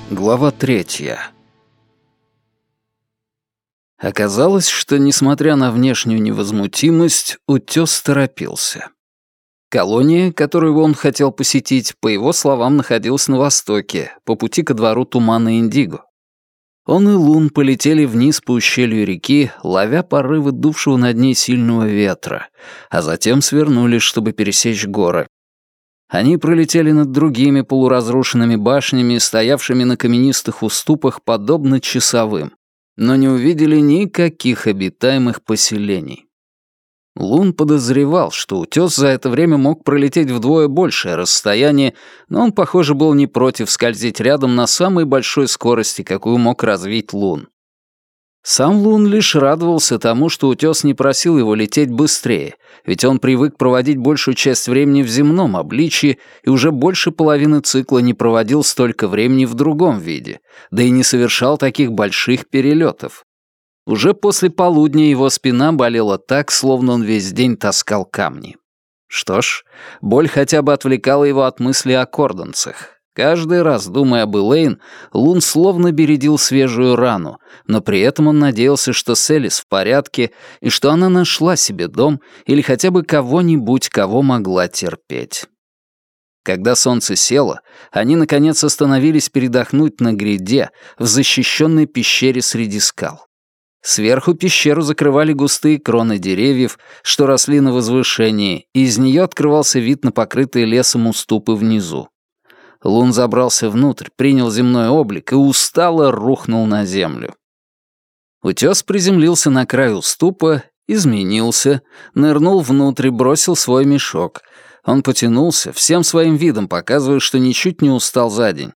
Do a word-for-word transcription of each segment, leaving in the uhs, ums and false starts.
Глава третья. Оказалось, что, несмотря на внешнюю невозмутимость, утёс торопился. Колония, которую он хотел посетить, по его словам, находилась на востоке, по пути ко двору тумана Индиго. Он и Лун полетели вниз по ущелью реки, ловя порывы дувшего над ней сильного ветра, а затем свернули, чтобы пересечь горы. Они пролетели над другими полуразрушенными башнями, стоявшими на каменистых уступах, подобно часовым, но не увидели никаких обитаемых поселений. Лун подозревал, что утёс за это время мог пролететь вдвое большее расстояние, но он, похоже, был не против скользить рядом на самой большой скорости, какую мог развить Лун. Сам Лун лишь радовался тому, что утёс не просил его лететь быстрее, ведь он привык проводить большую часть времени в земном обличье и уже больше половины цикла не проводил столько времени в другом виде, да и не совершал таких больших перелетов. Уже после полудня его спина болела так, словно он весь день таскал камни. Что ж, боль хотя бы отвлекала его от мысли о кордонцах. Каждый раз, думая об Элейн, Лун словно бередил свежую рану, но при этом он надеялся, что Селис в порядке и что она нашла себе дом или хотя бы кого-нибудь, кого могла терпеть. Когда солнце село, они, наконец, остановились передохнуть на гряде в защищенной пещере среди скал. Сверху пещеру закрывали густые кроны деревьев, что росли на возвышении, и из нее открывался вид на покрытые лесом уступы внизу. Лун забрался внутрь, принял земной облик и устало рухнул на землю. Утёс приземлился на край уступа, изменился, нырнул внутрь и бросил свой мешок. Он потянулся, всем своим видом показывая, что ничуть не устал за день.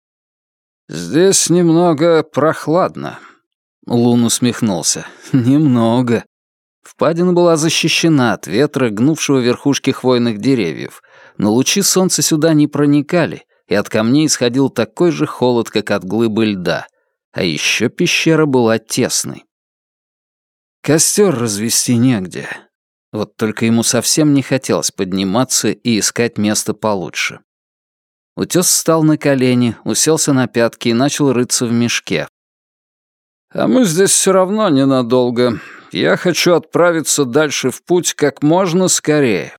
«Здесь немного прохладно», — Лун усмехнулся. «Немного». Впадина была защищена от ветра, гнувшего верхушки хвойных деревьев, но лучи солнца сюда не проникали, и от камней исходил такой же холод, как от глыбы льда. А еще пещера была тесной. Костер развести негде. Вот только ему совсем не хотелось подниматься и искать место получше. Утёс встал на колени, уселся на пятки и начал рыться в мешке. «А мы здесь все равно ненадолго. Я хочу отправиться дальше в путь как можно скорее».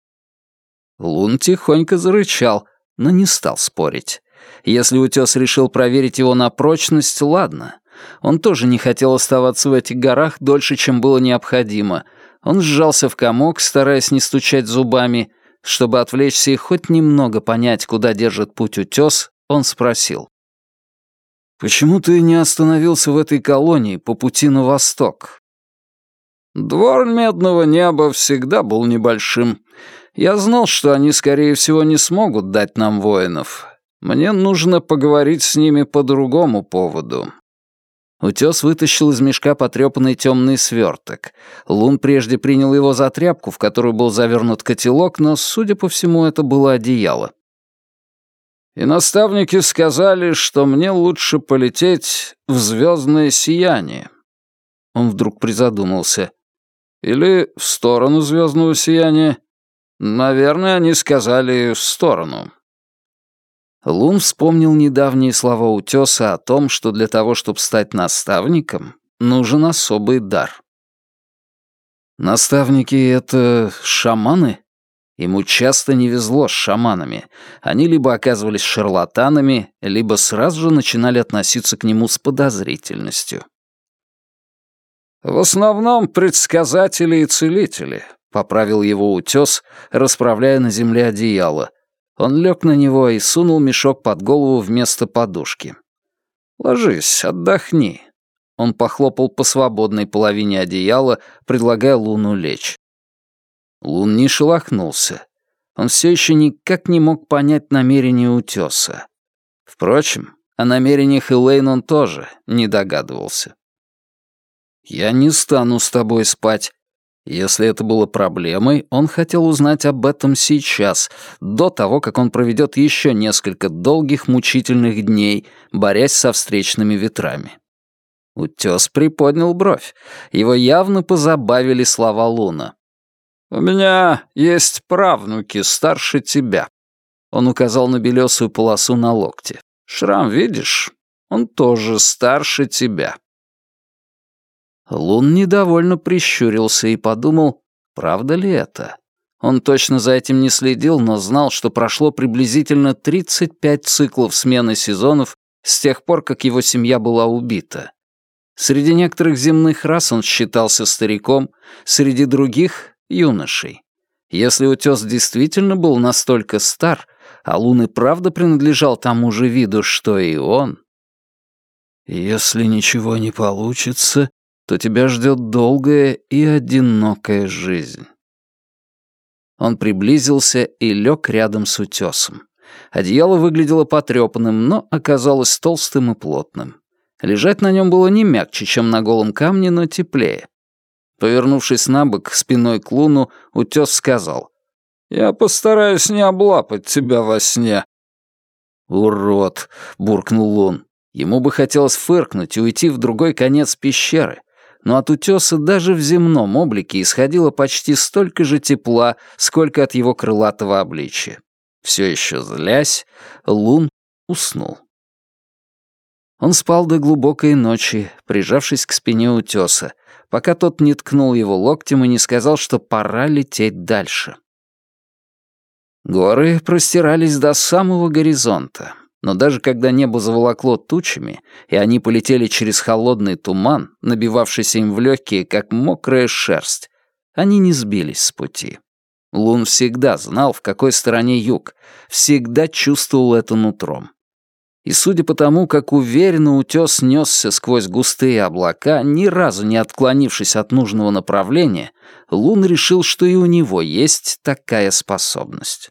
Лун тихонько зарычал, но не стал спорить. Если утёс решил проверить его на прочность, ладно. Он тоже не хотел оставаться в этих горах дольше, чем было необходимо. Он сжался в комок, стараясь не стучать зубами. Чтобы отвлечься и хоть немного понять, куда держит путь утёс, он спросил. «Почему ты не остановился в этой колонии по пути на восток?» «Двор Медного Неба всегда был небольшим. Я знал, что они, скорее всего, не смогут дать нам воинов. Мне нужно поговорить с ними по другому поводу». Утёс вытащил из мешка потрёпанный тёмный свёрток. Лун прежде принял его за тряпку, в которую был завернут котелок, но, судя по всему, это было одеяло. «И наставники сказали, что мне лучше полететь в звёздное сияние». Он вдруг призадумался. «Или в сторону звёздного сияния? Наверное, они сказали в сторону». Лун вспомнил недавние слова утёса о том, что для того, чтобы стать наставником, нужен особый дар. Наставники — это шаманы? Ему часто не везло с шаманами. Они либо оказывались шарлатанами, либо сразу же начинали относиться к нему с подозрительностью. «В основном предсказатели и целители», — поправил его утёс, расправляя на земле одеяло. Он лег на него и сунул мешок под голову вместо подушки. «Ложись, отдохни». Он похлопал по свободной половине одеяла, предлагая Луну лечь. Лун не шелохнулся. Он все еще никак не мог понять намерения утёса. Впрочем, о намерениях Элейн он тоже не догадывался. «Я не стану с тобой спать». Если это было проблемой, он хотел узнать об этом сейчас, до того, как он проведет еще несколько долгих мучительных дней, борясь со встречными ветрами. Утёс приподнял бровь. Его явно позабавили слова Луна. «У меня есть правнуки старше тебя». Он указал на белесую полосу на локте. Шрам видишь? Он тоже старше тебя». Лун недовольно прищурился и подумал, правда ли это? Он точно за этим не следил, но знал, что прошло приблизительно тридцать пять циклов смены сезонов с тех пор, как его семья была убита. Среди некоторых земных рас он считался стариком, среди других — юношей. Если утес действительно был настолько стар, а Лун и правда принадлежал тому же виду, что и он... «Если ничего не получится, то тебя ждет долгая и одинокая жизнь». Он приблизился и лег рядом с утесом. Одеяло выглядело потрепанным, но оказалось толстым и плотным. Лежать на нем было не мягче, чем на голом камне, но теплее. Повернувшись на бок спиной к Луну, утес сказал: «Я постараюсь не облапать тебя во сне». «Урод!» — буркнул Лун. Ему бы хотелось фыркнуть и уйти в другой конец пещеры, но от утеса даже в земном облике исходило почти столько же тепла, сколько от его крылатого обличия. Все еще злясь, Лун уснул. Он спал до глубокой ночи, прижавшись к спине утеса, пока тот не ткнул его локтем и не сказал, что пора лететь дальше. Горы простирались до самого горизонта, но даже когда небо заволокло тучами, и они полетели через холодный туман, набивавшийся им в легкие, как мокрая шерсть, они не сбились с пути. Лун всегда знал, в какой стороне юг, всегда чувствовал это нутром. И судя по тому, как уверенно утес несся сквозь густые облака, ни разу не отклонившись от нужного направления, Лун решил, что и у него есть такая способность.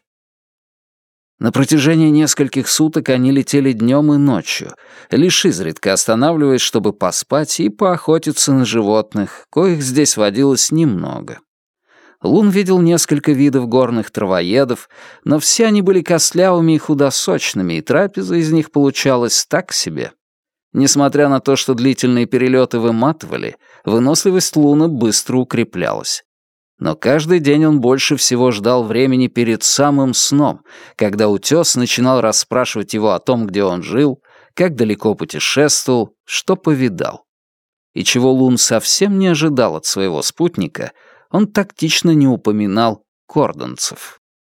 На протяжении нескольких суток они летели днем и ночью, лишь изредка останавливаясь, чтобы поспать и поохотиться на животных, коих здесь водилось немного. Лун видел несколько видов горных травоедов, но все они были костлявыми и худосочными, и трапеза из них получалась так себе. Несмотря на то, что длительные перелеты выматывали, выносливость Луна быстро укреплялась. Но каждый день он больше всего ждал времени перед самым сном, когда утес начинал расспрашивать его о том, где он жил, как далеко путешествовал, что повидал. И чего Лун совсем не ожидал от своего спутника, он тактично не упоминал кордонцев.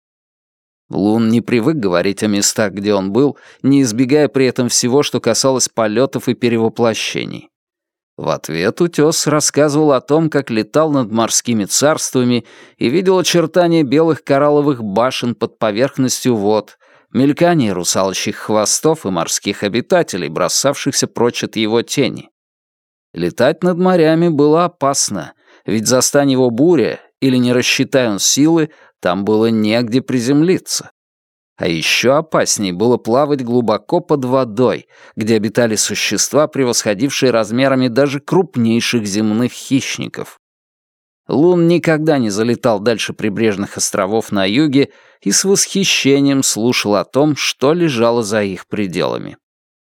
Лун не привык говорить о местах, где он был, не избегая при этом всего, что касалось полетов и перевоплощений. В ответ утес рассказывал о том, как летал над морскими царствами и видел очертания белых коралловых башен под поверхностью вод, мелькание русалочьих хвостов и морских обитателей, бросавшихся прочь от его тени. Летать над морями было опасно, ведь застань его буря, или не рассчитай он силы, там было негде приземлиться. А еще опаснее было плавать глубоко под водой, где обитали существа, превосходившие размерами даже крупнейших земных хищников. Лун никогда не залетал дальше прибрежных островов на юге и с восхищением слушал о том, что лежало за их пределами.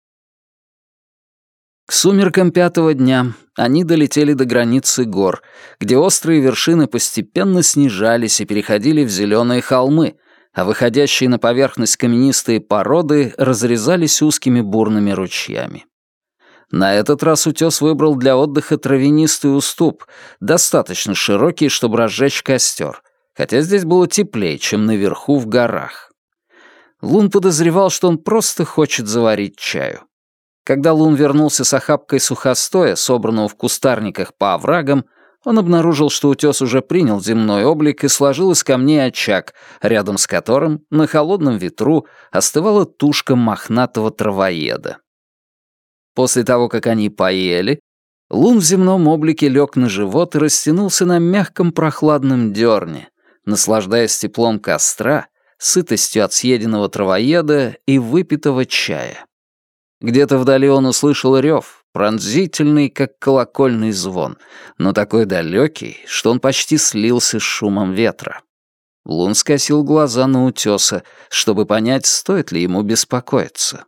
К сумеркам пятого дня они долетели до границы гор, где острые вершины постепенно снижались и переходили в зеленые холмы, а выходящие на поверхность каменистые породы разрезались узкими бурными ручьями. На этот раз утес выбрал для отдыха травянистый уступ, достаточно широкий, чтобы разжечь костер, хотя здесь было теплее, чем наверху в горах. Лун подозревал, что он просто хочет заварить чаю. Когда Лун вернулся с охапкой сухостоя, собранного в кустарниках по оврагам, он обнаружил, что утес уже принял земной облик и сложил из камней очаг, рядом с которым, на холодном ветру, остывала тушка мохнатого травоеда. После того, как они поели, Лун в земном облике лег на живот и растянулся на мягком прохладном дерне, наслаждаясь теплом костра, сытостью от съеденного травоеда и выпитого чая. Где-то вдали он услышал рев, пронзительный, как колокольный звон, но такой далекий, что он почти слился с шумом ветра. Лун скосил глаза на утеса, чтобы понять, стоит ли ему беспокоиться.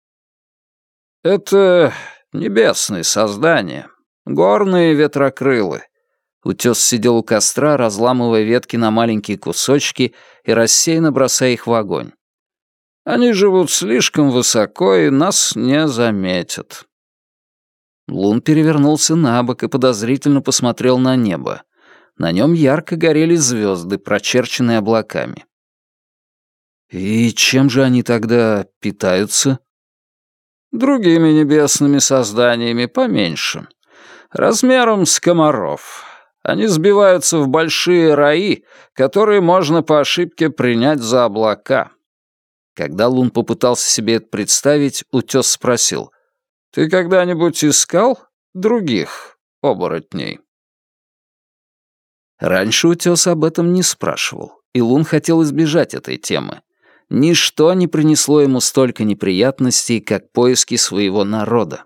«Это небесные создания, горные ветрокрылы». Утес сидел у костра, разламывая ветки на маленькие кусочки и рассеянно бросая их в огонь. Они живут слишком высоко и нас не заметят». Лун перевернулся на бок и подозрительно посмотрел на небо. На нем ярко горели звезды, прочерченные облаками. «И чем же они тогда питаются?» «Другими небесными созданиями поменьше. Размером с комаров. Они сбиваются в большие раи, которые можно по ошибке принять за облака». Когда Лун попытался себе это представить, утёс спросил: «Ты когда-нибудь искал других оборотней?» Раньше утёс об этом не спрашивал, и Лун хотел избежать этой темы. Ничто не принесло ему столько неприятностей, как поиски своего народа.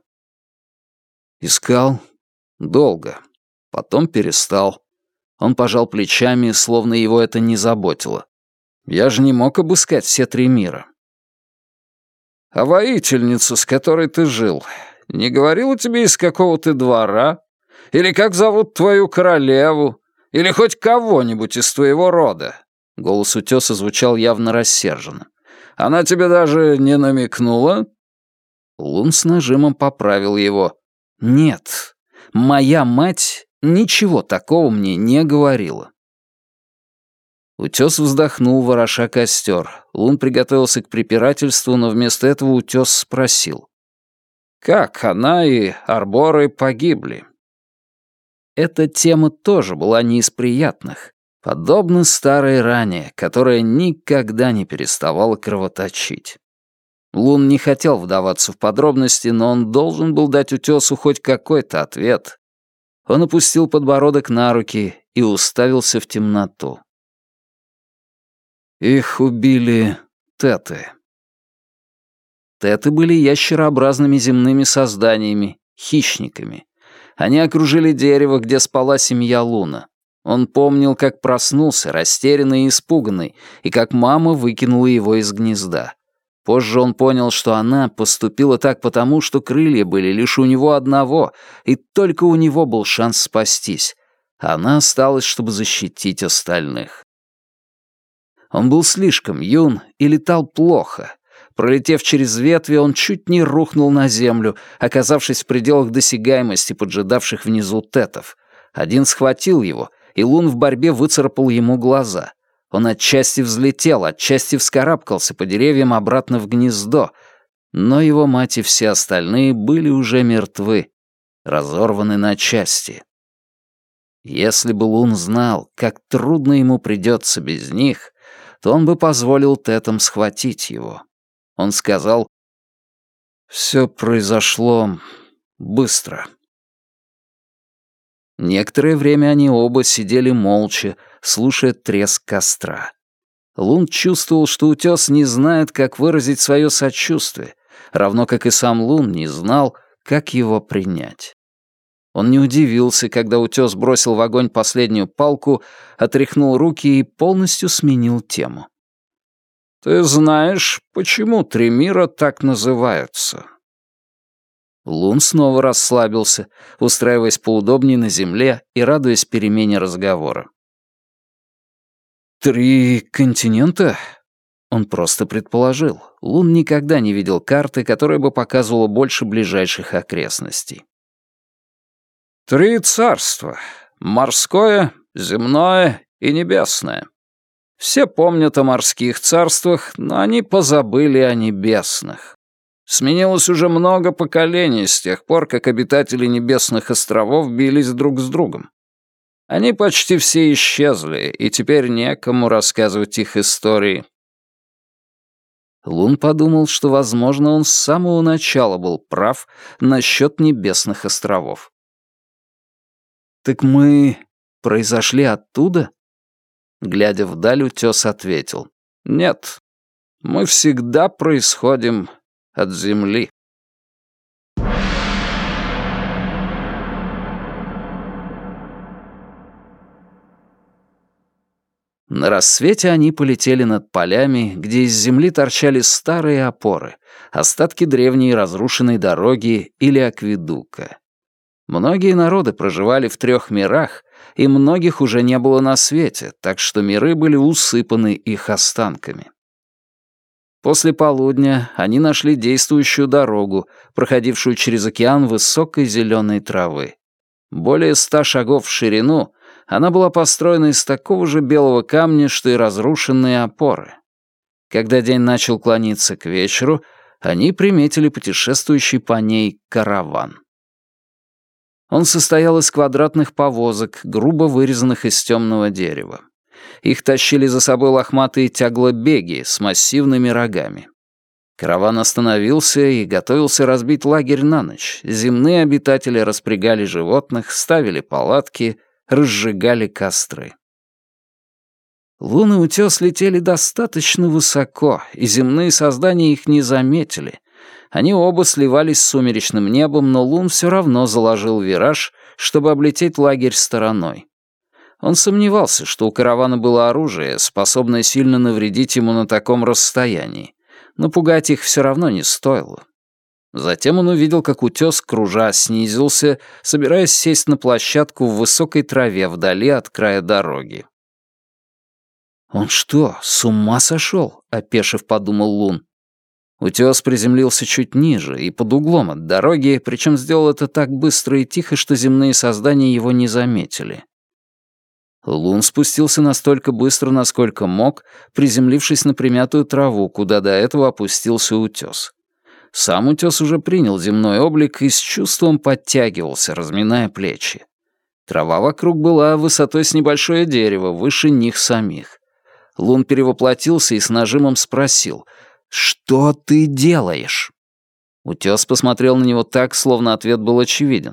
Искал долго, потом перестал. Он пожал плечами, словно его это не заботило. Я же не мог обыскать все три мира. «А воительница, с которой ты жил, не говорила тебе, из какого ты двора? Или как зовут твою королеву? Или хоть кого-нибудь из твоего рода?» Голос утёса звучал явно рассерженно. «Она тебе даже не намекнула?» Лун с нажимом поправил его. «Нет, моя мать ничего такого мне не говорила». Утёс вздохнул, вороша костер. Лун приготовился к препирательству, но вместо этого утёс спросил: «Как она и Арборы погибли?» Эта тема тоже была не из приятных, подобно старой ране, которая никогда не переставала кровоточить. Лун не хотел вдаваться в подробности, но он должен был дать утёсу хоть какой-то ответ. Он опустил подбородок на руки и уставился в темноту. Их убили теты. Теты были ящерообразными земными созданиями, хищниками. Они окружили дерево, где спала семья Луна. Он помнил, как проснулся, растерянный и испуганный, и как мама выкинула его из гнезда. Позже он понял, что она поступила так потому, что крылья были лишь у него одного, и только у него был шанс спастись. Она осталась, чтобы защитить остальных. Он был слишком юн и летал плохо. Пролетев через ветви, он чуть не рухнул на землю, оказавшись в пределах досягаемости поджидавших внизу тетов. Один схватил его, и Лун в борьбе выцарапал ему глаза. Он отчасти взлетел, отчасти вскарабкался по деревьям обратно в гнездо, но его мать и все остальные были уже мертвы, разорваны на части. Если бы Лун знал, как трудно ему придется без них, то он бы позволил тетам схватить его. Он сказал: «Все произошло быстро». Некоторое время они оба сидели молча, слушая треск костра. Лун чувствовал, что утёс не знает, как выразить свое сочувствие, равно как и сам Лун не знал, как его принять. Он не удивился, когда утёс бросил в огонь последнюю палку, отряхнул руки и полностью сменил тему. «Ты знаешь, почему три мира так называются?» Лун снова расслабился, устраиваясь поудобнее на земле и радуясь перемене разговора. «Три континента?» Он просто предположил. Лун никогда не видел карты, которая бы показывала больше ближайших окрестностей. «Три царства. Морское, земное и небесное. Все помнят о морских царствах, но они позабыли о небесных. Сменилось уже много поколений с тех пор, как обитатели небесных островов бились друг с другом. Они почти все исчезли, и теперь некому рассказывать их истории». Лун подумал, что, возможно, он с самого начала был прав насчет небесных островов. «Так мы произошли оттуда?» Глядя вдаль, утёс ответил: «Нет, мы всегда происходим от земли». На рассвете они полетели над полями, где из земли торчали старые опоры, остатки древней разрушенной дороги или акведука. Многие народы проживали в трех мирах, и многих уже не было на свете, так что миры были усыпаны их останками. После полудня они нашли действующую дорогу, проходившую через океан высокой зеленой травы. Более ста шагов в ширину, она была построена из такого же белого камня, что и разрушенные опоры. Когда день начал клониться к вечеру, они приметили путешествующий по ней караван. Он состоял из квадратных повозок, грубо вырезанных из темного дерева. Их тащили за собой лохматые тяглобеги с массивными рогами. Караван остановился и готовился разбить лагерь на ночь. Земные обитатели распрягали животных, ставили палатки, разжигали костры. Лун и утес летели достаточно высоко, и земные создания их не заметили. Они оба сливались с сумеречным небом, но Лун все равно заложил вираж, чтобы облететь лагерь стороной. Он сомневался, что у каравана было оружие, способное сильно навредить ему на таком расстоянии, но пугать их все равно не стоило. Затем он увидел, как утес, кружа, снизился, собираясь сесть на площадку в высокой траве вдали от края дороги. «Он что, с ума сошел?» — опешив, подумал Лун. Утес приземлился чуть ниже и под углом от дороги, причем сделал это так быстро и тихо, что земные создания его не заметили. Лун спустился настолько быстро, насколько мог, приземлившись на примятую траву, куда до этого опустился утес. Сам утес уже принял земной облик и с чувством подтягивался, разминая плечи. Трава вокруг была высотой с небольшое дерево, выше них самих. Лун перевоплотился и с нажимом спросил: «Что ты делаешь?» Утес посмотрел на него так, словно ответ был очевиден.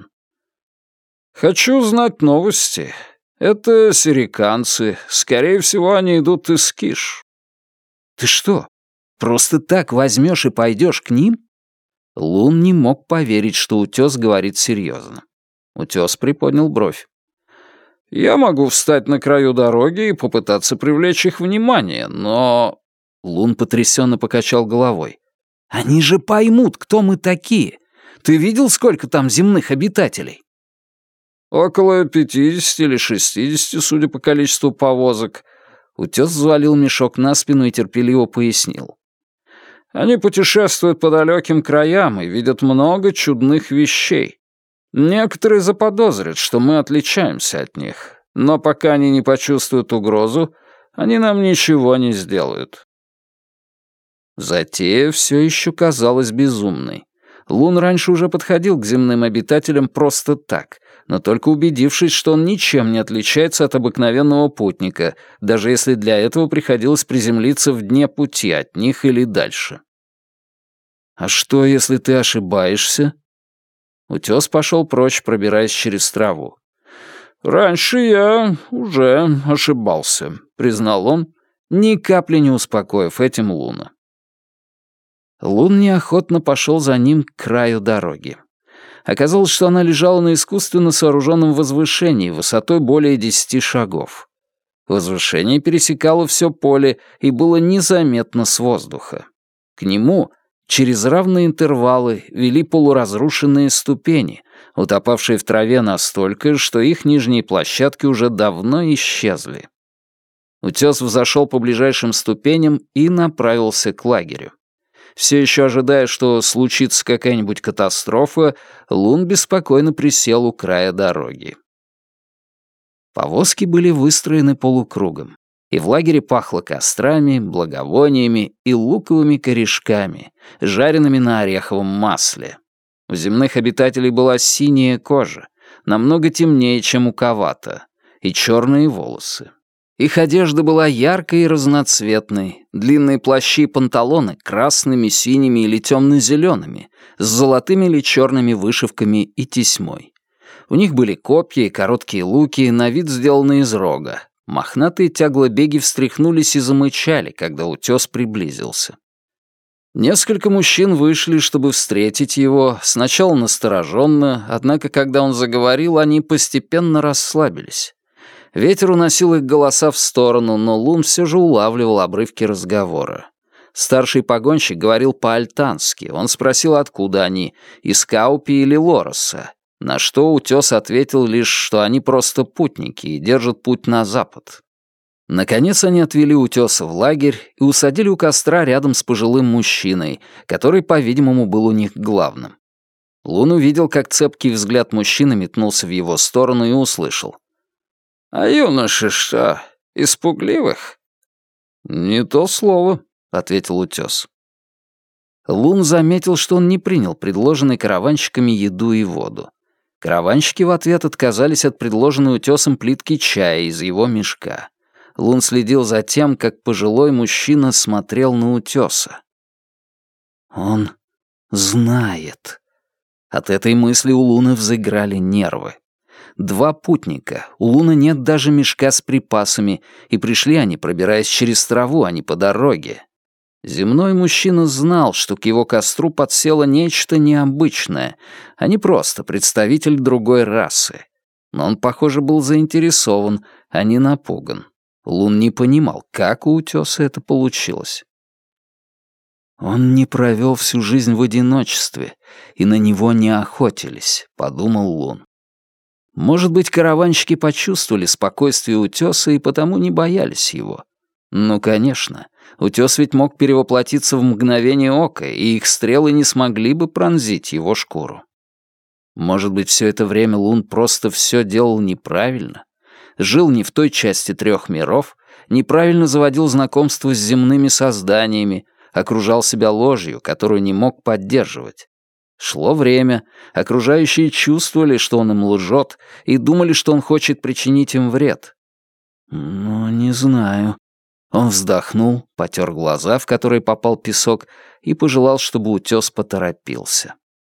«Хочу знать новости. Это сириканцы. Скорее всего, они идут из Киш». «Ты что, просто так возьмешь и пойдешь к ним?» Лун не мог поверить, что утес говорит серьезно. Утес приподнял бровь. «Я могу встать на краю дороги и попытаться привлечь их внимание, но...» Лун потрясенно покачал головой. «Они же поймут, кто мы такие. Ты видел, сколько там земных обитателей?» «Около пятидесяти или шестидесяти, судя по количеству повозок». Утес взвалил мешок на спину и терпеливо пояснил. «Они путешествуют по далеким краям и видят много чудных вещей. Некоторые заподозрят, что мы отличаемся от них, но пока они не почувствуют угрозу, они нам ничего не сделают». Затея все еще казалась безумной. Лун раньше уже подходил к земным обитателям просто так, но только убедившись, что он ничем не отличается от обыкновенного путника, даже если для этого приходилось приземлиться в дне пути от них или дальше. «А что, если ты ошибаешься?» Утес пошел прочь, пробираясь через траву. «Раньше я уже ошибался», — признал он, ни капли не успокоив этим Луна. Лун неохотно пошел за ним к краю дороги. Оказалось, что она лежала на искусственно сооруженном возвышении высотой более десяти шагов. Возвышение пересекало все поле и было незаметно с воздуха. К нему через равные интервалы вели полуразрушенные ступени, утопавшие в траве настолько, что их нижние площадки уже давно исчезли. Утес взошел по ближайшим ступеням и направился к лагерю. Все еще ожидая, что случится какая-нибудь катастрофа, Лун беспокойно присел у края дороги. Повозки были выстроены полукругом, и в лагере пахло кострами, благовониями и луковыми корешками, жареными на ореховом масле. У земных обитателей была синяя кожа, намного темнее, чем у Кавата, и черные волосы. Их одежда была яркой и разноцветной, длинные плащи и панталоны красными, синими или темно-зелеными, с золотыми или черными вышивками и тесьмой. У них были копья и короткие луки, на вид сделанные из рога. Мохнатые тяглобеги встряхнулись и замычали, когда утес приблизился. Несколько мужчин вышли, чтобы встретить его, сначала настороженно, однако, когда он заговорил, они постепенно расслабились. Ветер уносил их голоса в сторону, но Лун все же улавливал обрывки разговора. Старший погонщик говорил по-альтански. Он спросил, откуда они, из Каупи или Лороса, на что утес ответил лишь, что они просто путники и держат путь на запад. Наконец они отвели утёса в лагерь и усадили у костра рядом с пожилым мужчиной, который, по-видимому, был у них главным. Лун увидел, как цепкий взгляд мужчины метнулся в его сторону и услышал. «А юноши что, испугливых?» «Не то слово», — ответил утёс. Лун заметил, что он не принял предложенной караванщиками еду и воду. Караванщики в ответ отказались от предложенной утёсом плитки чая из его мешка. Лун следил за тем, как пожилой мужчина смотрел на утёса. «Он знает». От этой мысли у Луны взыграли нервы. Два путника, у Луны нет даже мешка с припасами, и пришли они, пробираясь через траву, а не по дороге. Земной мужчина знал, что к его костру подсело нечто необычное, а не просто представитель другой расы. Но он, похоже, был заинтересован, а не напуган. Лун не понимал, как у утёса это получилось. «Он не провел всю жизнь в одиночестве, и на него не охотились», — подумал Лун. Может быть, караванщики почувствовали спокойствие утёса и потому не боялись его. Ну, конечно, утёс ведь мог перевоплотиться в мгновение ока, и их стрелы не смогли бы пронзить его шкуру. Может быть, все это время Лун просто все делал неправильно? Жил не в той части трех миров, неправильно заводил знакомство с земными созданиями, окружал себя ложью, которую не мог поддерживать. Шло время, окружающие чувствовали, что он им лжет, и думали, что он хочет причинить им вред. «Ну, не знаю». Он вздохнул, потер глаза, в которые попал песок, и пожелал, чтобы утес поторопился.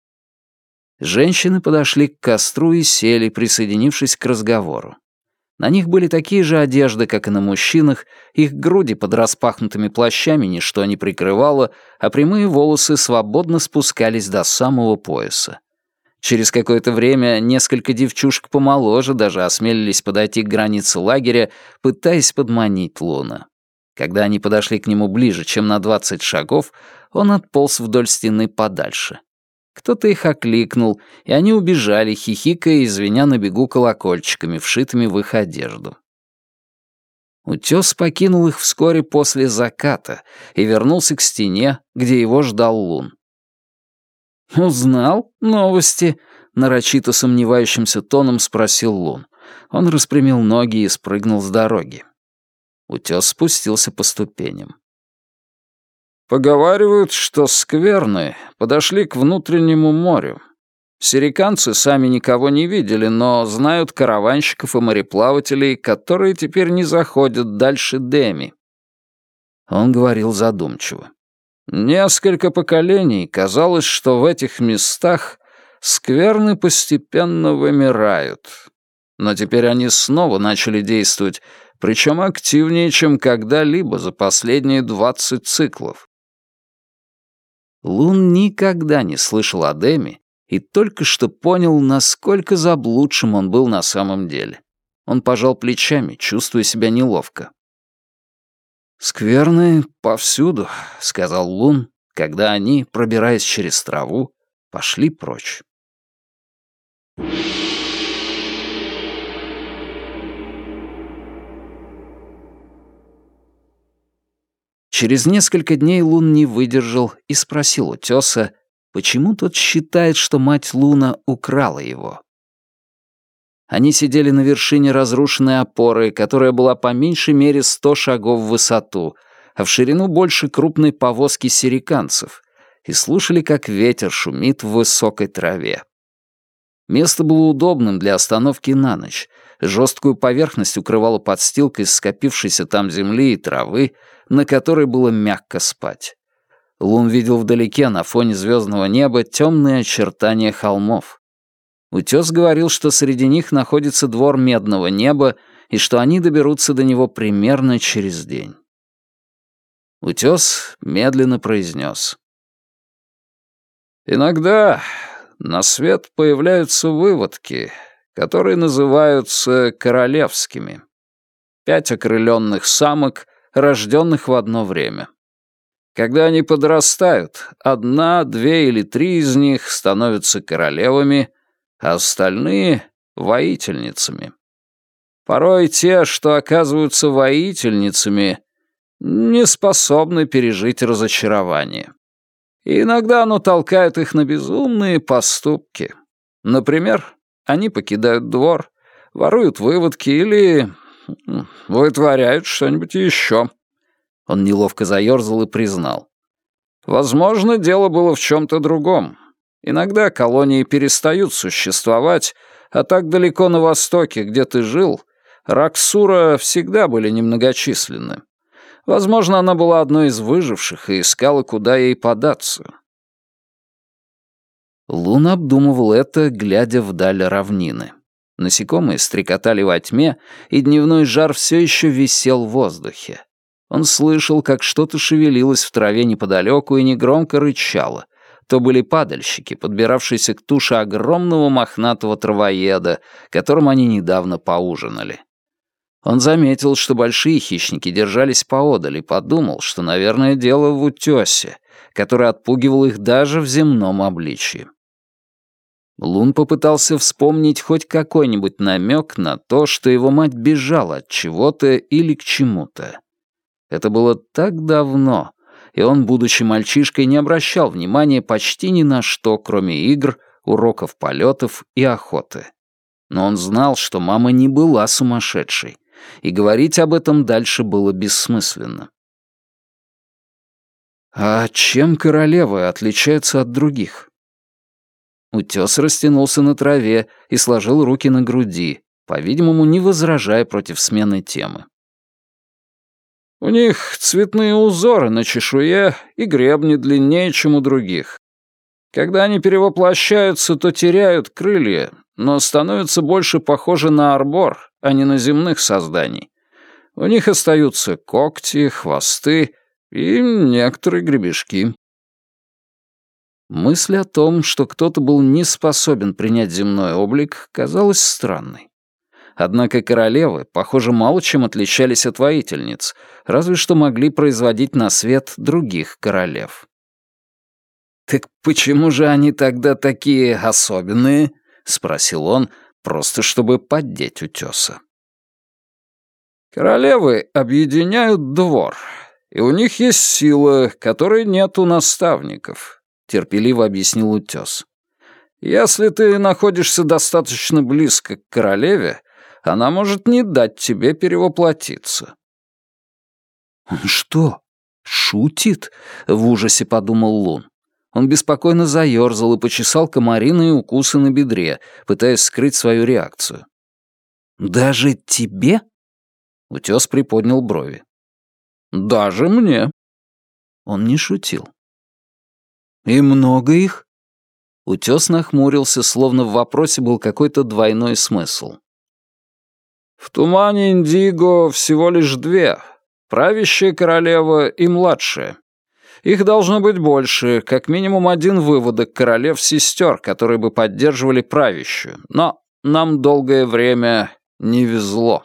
Женщины подошли к костру и сели, присоединившись к разговору. На них были такие же одежды, как и на мужчинах, их груди под распахнутыми плащами ничто не прикрывало, а прямые волосы свободно спускались до самого пояса. Через какое-то время несколько девчушек помоложе даже осмелились подойти к границе лагеря, пытаясь подманить Луна. Когда они подошли к нему ближе, чем на двадцать шагов, он отполз вдоль стены подальше. Кто-то их окликнул, и они убежали, хихикая и звеня на бегу колокольчиками, вшитыми в их одежду. Утес покинул их вскоре после заката и вернулся к стене, где его ждал Лун. «Узнал новости?» — нарочито сомневающимся тоном спросил Лун. Он распрямил ноги и спрыгнул с дороги. Утес спустился по ступеням. «Поговаривают, что скверны подошли к внутреннему морю. Сириканцы сами никого не видели, но знают караванщиков и мореплавателей, которые теперь не заходят дальше Деми». Он говорил задумчиво. «Несколько поколений казалось, что в этих местах скверны постепенно вымирают. Но теперь они снова начали действовать, причем активнее, чем когда-либо за последние двадцать циклов». Лун никогда не слышал о Деми и только что понял, насколько заблудшим он был на самом деле. Он пожал плечами, чувствуя себя неловко. «Скверны повсюду», — сказал Лун, когда они, пробираясь через траву, пошли прочь. Через несколько дней Лун не выдержал и спросил утёса, почему тот считает, что мать Луна украла его. Они сидели на вершине разрушенной опоры, которая была по меньшей мере сто шагов в высоту, а в ширину больше крупной повозки сириканцев, и слушали, как ветер шумит в высокой траве. Место было удобным для остановки на ночь. Жесткую поверхность укрывала подстилка из скопившейся там земли и травы, на которой было мягко спать. Лун видел вдалеке на фоне звездного неба темные очертания холмов. Утес говорил, что среди них находится двор Медного неба и что они доберутся до него примерно через день. Утес медленно произнес. «Иногда на свет появляются выводки, которые называются королевскими. Пять окрыленных самок, рожденных в одно время. Когда они подрастают, одна, две или три из них становятся королевами, а остальные — воительницами. Порой те, что оказываются воительницами, не способны пережить разочарование. И иногда оно толкает их на безумные поступки. Например, они покидают двор, воруют выводки или вытворяют что-нибудь еще. Он неловко заерзал и признал. Возможно, дело было в чем-то другом. Иногда колонии перестают существовать, а так далеко на востоке, где ты жил, Раксура всегда были немногочисленны. Возможно, она была одной из выживших и искала, куда ей податься. Лун обдумывал это, глядя вдаль равнины. Насекомые стрекотали во тьме, и дневной жар все еще висел в воздухе. Он слышал, как что-то шевелилось в траве неподалеку и негромко рычало. То были падальщики, подбиравшиеся к туше огромного мохнатого травоеда, которым они недавно поужинали. Он заметил, что большие хищники держались поодаль, и подумал, что, наверное, дело в утёсе, который отпугивал их даже в земном обличье. Лун попытался вспомнить хоть какой-нибудь намек на то, что его мать бежала от чего-то или к чему-то. Это было так давно, и он, будучи мальчишкой, не обращал внимания почти ни на что, кроме игр, уроков полетов и охоты. Но он знал, что мама не была сумасшедшей, и говорить об этом дальше было бессмысленно. «А чем королевы отличаются от других?» Утёс растянулся на траве и сложил руки на груди, по-видимому, не возражая против смены темы. «У них цветные узоры на чешуе и гребни длиннее, чем у других. Когда они перевоплощаются, то теряют крылья, но становятся больше похожи на арбор, а не на земных созданий. У них остаются когти, хвосты и некоторые гребешки». Мысль о том, что кто-то был не способен принять земной облик, казалась странной. Однако королевы, похоже, мало чем отличались от воительниц, разве что могли производить на свет других королев. «Так почему же они тогда такие особенные?» — спросил он, просто чтобы поддеть утёса. «Королевы объединяют двор, и у них есть сила, которой нет у наставников», — терпеливо объяснил утёс. «Если ты находишься достаточно близко к королеве, она может не дать тебе перевоплотиться». «Он что, шутит?» — в ужасе подумал Лун. Он беспокойно заёрзал и почесал комариные укусы на бедре, пытаясь скрыть свою реакцию. «Даже тебе?» — утёс приподнял брови. «Даже мне». Он не шутил. «И много их?» Утёс нахмурился, словно в вопросе был какой-то двойной смысл. «В тумане Индиго всего лишь две. Правящая королева и младшая. Их должно быть больше, как минимум один выводок королев-сестер, которые бы поддерживали правящую. Но нам долгое время не везло».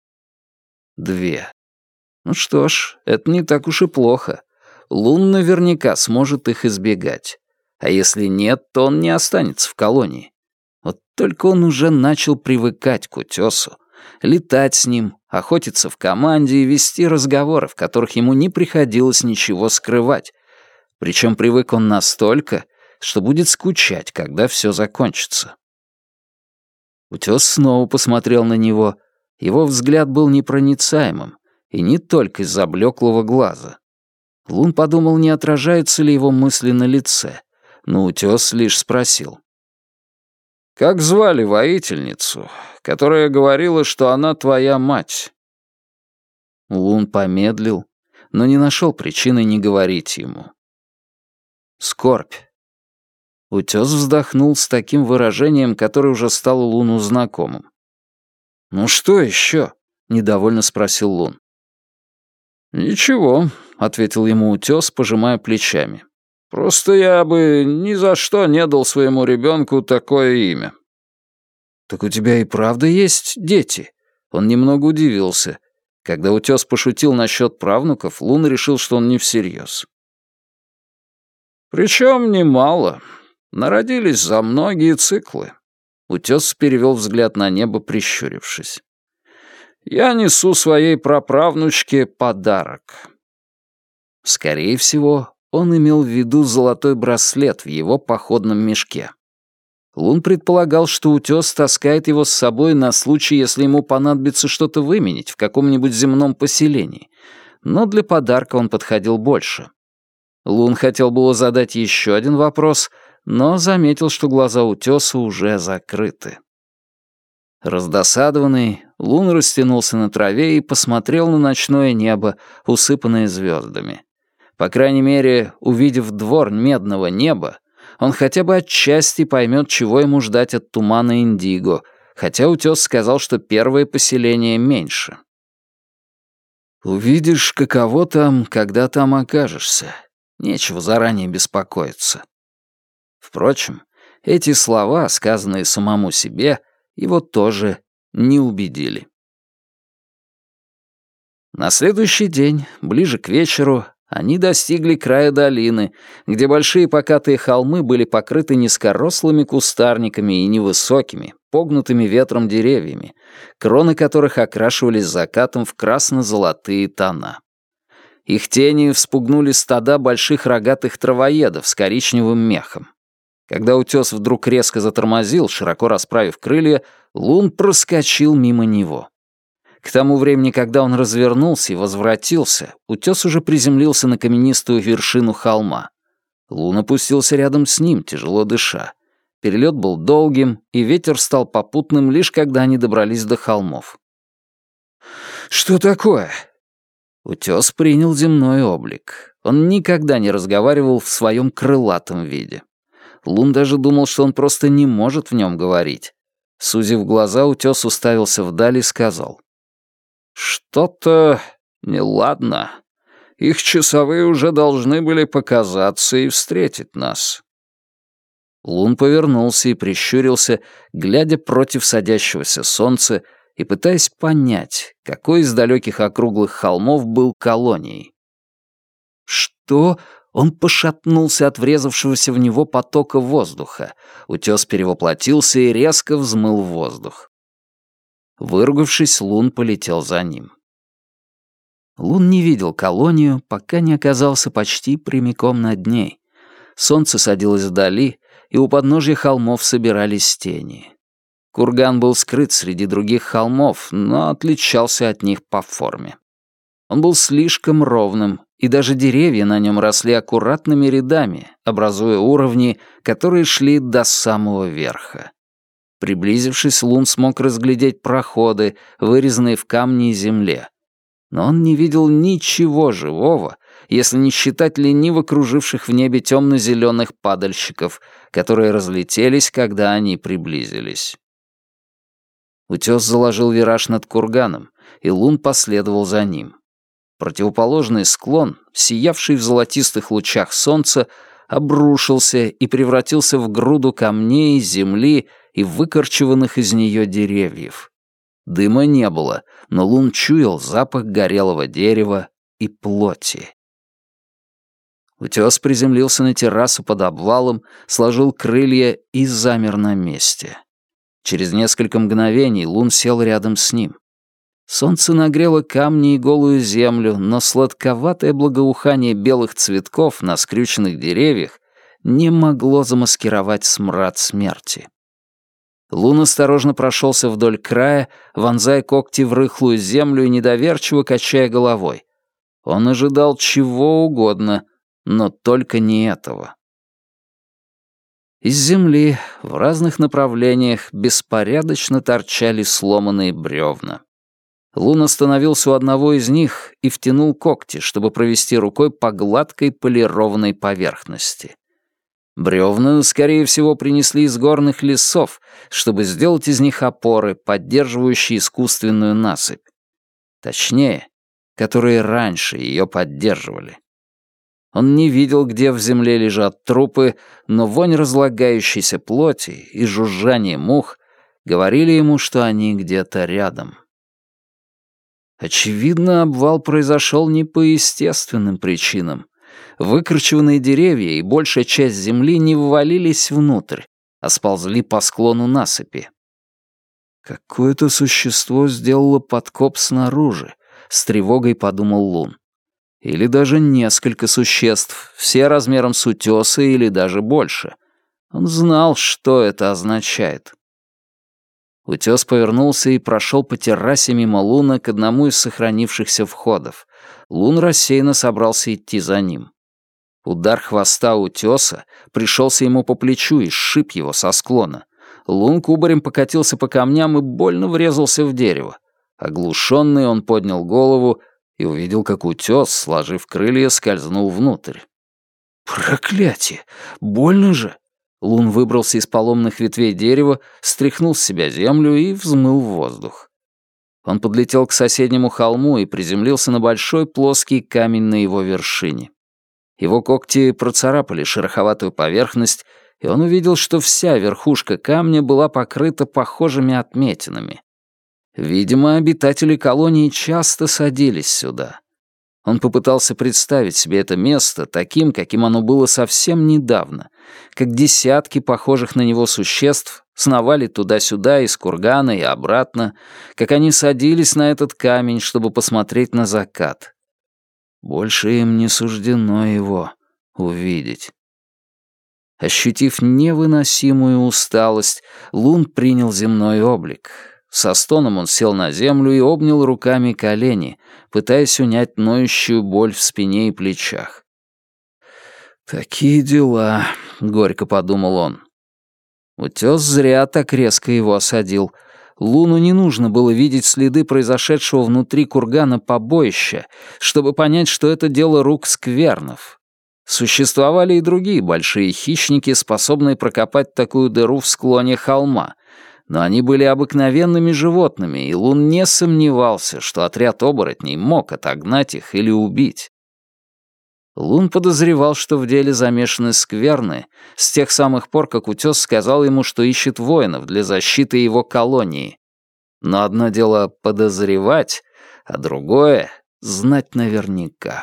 Две. Ну что ж, это не так уж и плохо. Лун наверняка сможет их избегать. А если нет, то он не останется в колонии. Вот только он уже начал привыкать к утёсу, летать с ним, охотиться в команде и вести разговоры, в которых ему не приходилось ничего скрывать. Причем привык он настолько, что будет скучать, когда все закончится. Утёс снова посмотрел на него. Его взгляд был непроницаемым, и не только из-за блеклого глаза. Лун подумал, не отражаются ли его мысли на лице, но утёс лишь спросил. «Как звали воительницу, которая говорила, что она твоя мать?» Лун помедлил, но не нашел причины не говорить ему. «Скорбь». Утёс вздохнул с таким выражением, которое уже стало Луну знакомым. «Ну что еще?» — недовольно спросил Лун. «Ничего», — ответил ему утёс, пожимая плечами. «Просто я бы ни за что не дал своему ребенку такое имя». «Так у тебя и правда есть дети?» Он немного удивился. Когда утёс пошутил насчет правнуков, Лун решил, что он не всерьез. «Причем немало. Народились за многие циклы». Утёс перевел взгляд на небо, прищурившись. Я несу своей праправнучке подарок». Скорее всего, он имел в виду золотой браслет в его походном мешке. Лун предполагал, что утёс таскает его с собой на случай, если ему понадобится что-то выменить в каком-нибудь земном поселении, но для подарка он подходил больше. Лун хотел было задать еще один вопрос, но заметил, что глаза утёса уже закрыты. Раздосадованный, Лун растянулся на траве и посмотрел на ночное небо, усыпанное звездами. По крайней мере, увидев двор медного неба, он хотя бы отчасти поймет, чего ему ждать от тумана Индиго, хотя утёс сказал, что первое поселение меньше. «Увидишь, каково там, когда там окажешься. Нечего заранее беспокоиться». Впрочем, эти слова, сказанные самому себе, его тоже не убедили. На следующий день, ближе к вечеру, они достигли края долины, где большие покатые холмы были покрыты низкорослыми кустарниками и невысокими, погнутыми ветром деревьями, кроны которых окрашивались закатом в красно-золотые тона. Их тени вспугнули стада больших рогатых травоедов с коричневым мехом. Когда утёс вдруг резко затормозил, широко расправив крылья, Лун проскочил мимо него. К тому времени, когда он развернулся и возвратился, утёс уже приземлился на каменистую вершину холма. Лун опустился рядом с ним, тяжело дыша. Перелет был долгим, и ветер стал попутным, лишь когда они добрались до холмов. «Что такое?» Утёс принял земной облик. Он никогда не разговаривал в своем крылатом виде. Лун даже думал, что он просто не может в нем говорить. Сузив глаза, утёс уставился вдаль и сказал: «Что-то неладно. Их часовые уже должны были показаться и встретить нас». Лун повернулся и прищурился, глядя против садящегося солнца и пытаясь понять, какой из далеких округлых холмов был колонией. «Что?» Он пошатнулся от врезавшегося в него потока воздуха. Утёс перевоплотился и резко взмыл в воздух. Выругавшись, Лун полетел за ним. Лун не видел колонию, пока не оказался почти прямиком над ней. Солнце садилось вдали, и у подножья холмов собирались тени. Курган был скрыт среди других холмов, но отличался от них по форме. Он был слишком ровным, и даже деревья на нем росли аккуратными рядами, образуя уровни, которые шли до самого верха. Приблизившись, Лун смог разглядеть проходы, вырезанные в камне и земле. Но он не видел ничего живого, если не считать лениво круживших в небе темно-зеленых падальщиков, которые разлетелись, когда они приблизились. Утес заложил вираж над курганом, и Лун последовал за ним. Противоположный склон, сиявший в золотистых лучах солнца, обрушился и превратился в груду камней, земли и выкорчеванных из нее деревьев. Дыма не было, но Лун чуял запах горелого дерева и плоти. Утес приземлился на террасу под обвалом, сложил крылья и замер на месте. Через несколько мгновений Лун сел рядом с ним. Солнце нагрело камни и голую землю, но сладковатое благоухание белых цветков на скрюченных деревьях не могло замаскировать смрад смерти. Лун осторожно прошелся вдоль края, вонзая когти в рыхлую землю и недоверчиво качая головой. Он ожидал чего угодно, но только не этого. Из земли в разных направлениях беспорядочно торчали сломанные бревна. Лун остановился у одного из них и втянул когти, чтобы провести рукой по гладкой полированной поверхности. Бревна, скорее всего, принесли из горных лесов, чтобы сделать из них опоры, поддерживающие искусственную насыпь. Точнее, которые раньше ее поддерживали. Он не видел, где в земле лежат трупы, но вонь разлагающейся плоти и жужжание мух говорили ему, что они где-то рядом. Очевидно, обвал произошел не по естественным причинам. Выкорчеванные деревья и большая часть земли не ввалились внутрь, а сползли по склону насыпи. Какое-то существо сделало подкоп снаружи, с тревогой подумал Лун. Или даже несколько существ, все размером с утёса или даже больше. Он знал, что это означает. Утёс повернулся и прошел по террасе мимо Луна к одному из сохранившихся входов. Лун рассеянно собрался идти за ним. Удар хвоста утёса пришелся ему по плечу и сшиб его со склона. Лун кубарем покатился по камням и больно врезался в дерево. Оглушенный, он поднял голову и увидел, как утёс, сложив крылья, скользнул внутрь. «Проклятие! Больно же!» Лун выбрался из поломных ветвей дерева, стряхнул с себя землю и взмыл в воздух. Он подлетел к соседнему холму и приземлился на большой плоский камень на его вершине. Его когти процарапали шероховатую поверхность, и он увидел, что вся верхушка камня была покрыта похожими отметинами. Видимо, обитатели колонии часто садились сюда. Он попытался представить себе это место таким, каким оно было совсем недавно, как десятки похожих на него существ сновали туда-сюда из кургана и обратно, как они садились на этот камень, чтобы посмотреть на закат. Больше им не суждено его увидеть. Ощутив невыносимую усталость, Лун принял земной облик. Со стоном он сел на землю и обнял руками колени, пытаясь унять ноющую боль в спине и плечах. «Такие дела», — горько подумал он. Утёс зря так резко его осадил. Луну не нужно было видеть следы произошедшего внутри кургана побоища, чтобы понять, что это дело рук сквернов. Существовали и другие большие хищники, способные прокопать такую дыру в склоне холма, но они были обыкновенными животными, и Лун не сомневался, что отряд оборотней мог отогнать их или убить. Лун подозревал, что в деле замешаны скверны с тех самых пор, как утёс сказал ему, что ищет воинов для защиты его колонии. Но одно дело подозревать, а другое — знать наверняка.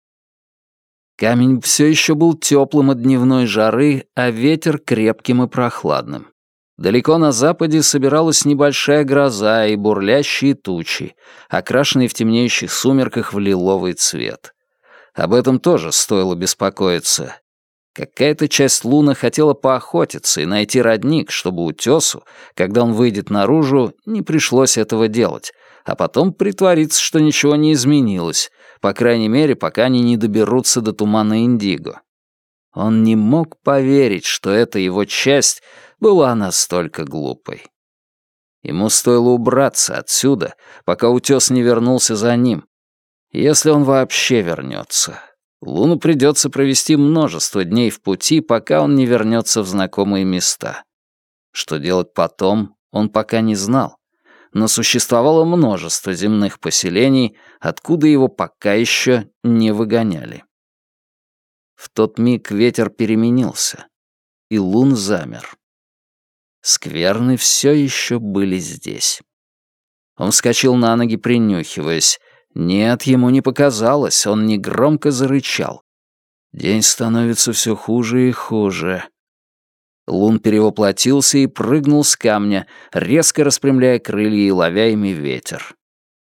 Камень все еще был теплым от дневной жары, а ветер крепким и прохладным. Далеко на западе собиралась небольшая гроза и бурлящие тучи, окрашенные в темнеющих сумерках в лиловый цвет. Об этом тоже стоило беспокоиться. Какая-то часть Луна хотела поохотиться и найти родник, чтобы утёсу, когда он выйдет наружу, не пришлось этого делать, а потом притвориться, что ничего не изменилось, по крайней мере, пока они не доберутся до тумана Индиго. Он не мог поверить, что эта его часть была настолько глупой. Ему стоило убраться отсюда, пока утёс не вернулся за ним. Если он вообще вернется. Луну придется провести множество дней в пути, пока он не вернется в знакомые места. Что делать потом, он пока не знал. Но существовало множество земных поселений, откуда его пока еще не выгоняли. В тот миг ветер переменился, и Лун замер. Скверны все еще были здесь. Он вскочил на ноги, принюхиваясь. Нет, ему не показалось, он негромко зарычал. День становится все хуже и хуже. Лун перевоплотился и прыгнул с камня, резко распрямляя крылья и ловя ими ветер.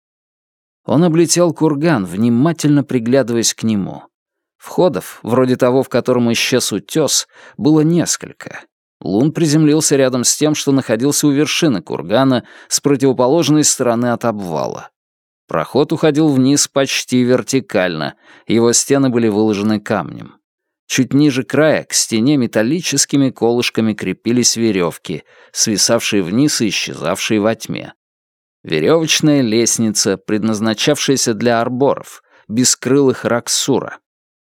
Он облетел курган, внимательно приглядываясь к нему. Входов, вроде того, в котором исчез утёс, было несколько. Лун приземлился рядом с тем, что находился у вершины кургана, с противоположной стороны от обвала. Проход уходил вниз почти вертикально, его стены были выложены камнем. Чуть ниже края к стене металлическими колышками крепились веревки, свисавшие вниз и исчезавшие во тьме. Веревочная лестница, предназначавшаяся для арборов, бескрылых раксура.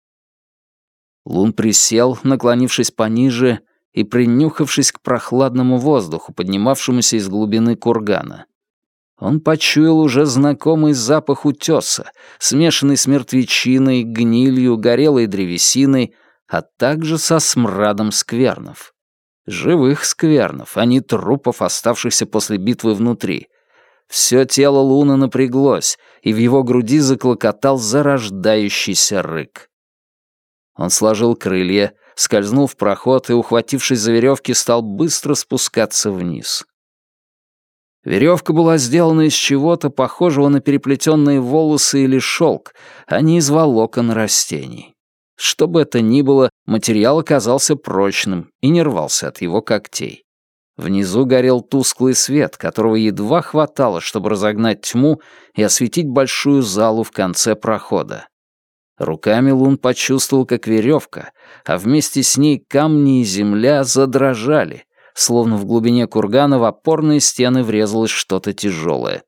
Лун присел, наклонившись пониже и принюхавшись к прохладному воздуху, поднимавшемуся из глубины кургана. Он почуял уже знакомый запах утёса, смешанный с мертвечиной, гнилью, горелой древесиной, а также со смрадом сквернов. Живых сквернов, а не трупов, оставшихся после битвы внутри. Всё тело Луна напряглось, и в его груди заклокотал зарождающийся рык. Он сложил крылья, скользнул в проход и, ухватившись за веревки, стал быстро спускаться вниз. Веревка была сделана из чего-то похожего на переплетенные волосы или шелк, а не из волокон растений. Что бы это ни было, материал оказался прочным и не рвался от его когтей. Внизу горел тусклый свет, которого едва хватало, чтобы разогнать тьму и осветить большую залу в конце прохода. Руками Лун почувствовал, как веревка, а вместе с ней камни и земля задрожали, словно в глубине кургана в опорные стены врезалось что-то тяжелое.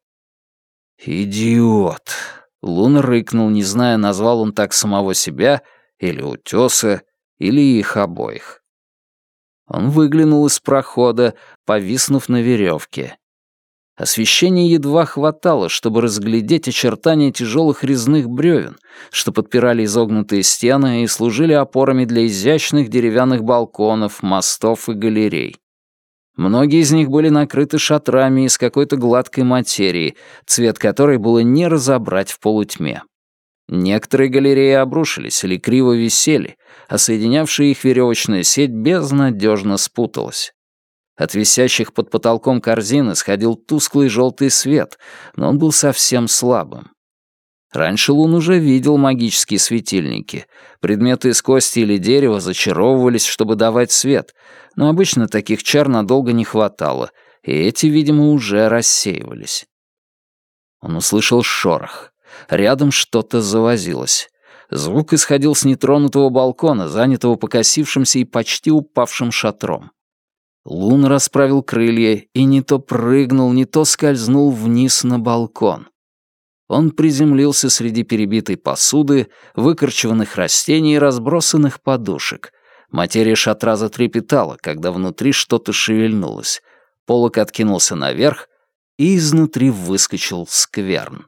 «Идиот!» — Лун рыкнул, не зная, назвал он так самого себя, или утеса, или их обоих. Он выглянул из прохода, повиснув на веревке. Освещения едва хватало, чтобы разглядеть очертания тяжелых резных бревен, что подпирали изогнутые стены и служили опорами для изящных деревянных балконов, мостов и галерей. Многие из них были накрыты шатрами из какой-то гладкой материи, цвет которой было не разобрать в полутьме. Некоторые галереи обрушились или криво висели, а соединявшая их веревочная сеть безнадежно спуталась. От висящих под потолком корзин исходил тусклый желтый свет, но он был совсем слабым. Раньше Лун уже видел магические светильники. Предметы из кости или дерева зачаровывались, чтобы давать свет, но обычно таких чар надолго не хватало, и эти, видимо, уже рассеивались. Он услышал шорох. Рядом что-то завозилось. Звук исходил с нетронутого балкона, занятого покосившимся и почти упавшим шатром. Лун расправил крылья и не то прыгнул, не то скользнул вниз на балкон. Он приземлился среди перебитой посуды, выкорчеванных растений и разбросанных подушек. Материя шатра затрепетала, когда внутри что-то шевельнулось. Полог откинулся наверх, и изнутри выскочил скверн.